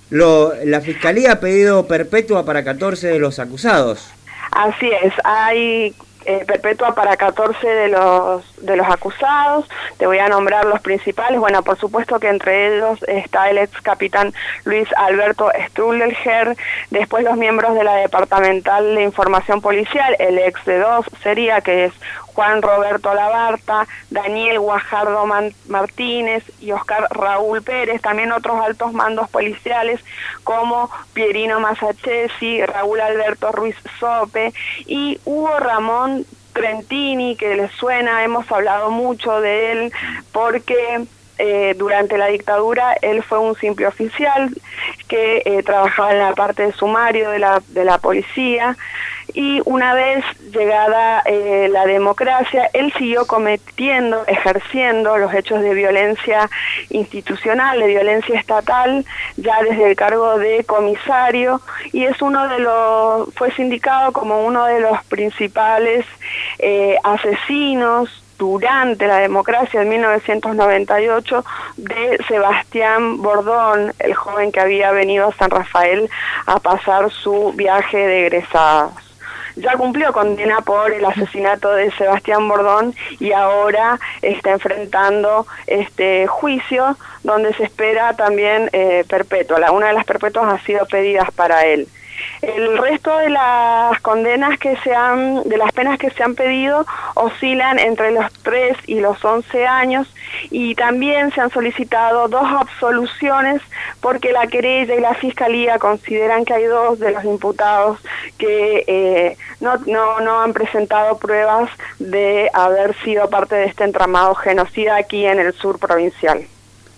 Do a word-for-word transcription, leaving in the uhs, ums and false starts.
Lo, la Fiscalía ha pedido perpetua para catorce de los acusados. Así es, hay eh, perpetua para catorce de los de los acusados. Te voy a nombrar los principales. Bueno, por supuesto que entre ellos está el ex capitán Luis Alberto Strudleger, después los miembros de la Departamental de Información Policial, el ex de dos sería, que es Juan Roberto Labarta, Daniel Guajardo Man Martínez y Oscar Raúl Pérez, también otros altos mandos policiales como Pierino Masachesi, Raúl Alberto Ruiz Sope y Hugo Ramón Trentini, que les suena, hemos hablado mucho de él porque eh, durante la dictadura él fue un simple oficial que eh, trabajaba en la parte de sumario de la, de la policía, y una vez llegada eh, la democracia, él siguió cometiendo, ejerciendo los hechos de violencia institucional, de violencia estatal, ya desde el cargo de comisario, y es uno de los, fue sindicado como uno de los principales eh, asesinos durante la democracia en mil novecientos noventa y ocho de Sebastián Bordón, el joven que había venido a San Rafael a pasar su viaje de egresados. Ya cumplió condena por el asesinato de Sebastián Bordón y ahora está enfrentando este juicio donde se espera también eh, perpetua. La, una de las perpetuas ha sido pedidas para él. El resto de las condenas que se han, de las penas que se han pedido oscilan entre los tres y los once años, y también se han solicitado dos absoluciones porque la querella y la fiscalía consideran que hay dos de los imputados que eh, no, no, no han presentado pruebas de haber sido parte de este entramado genocida aquí en el sur provincial.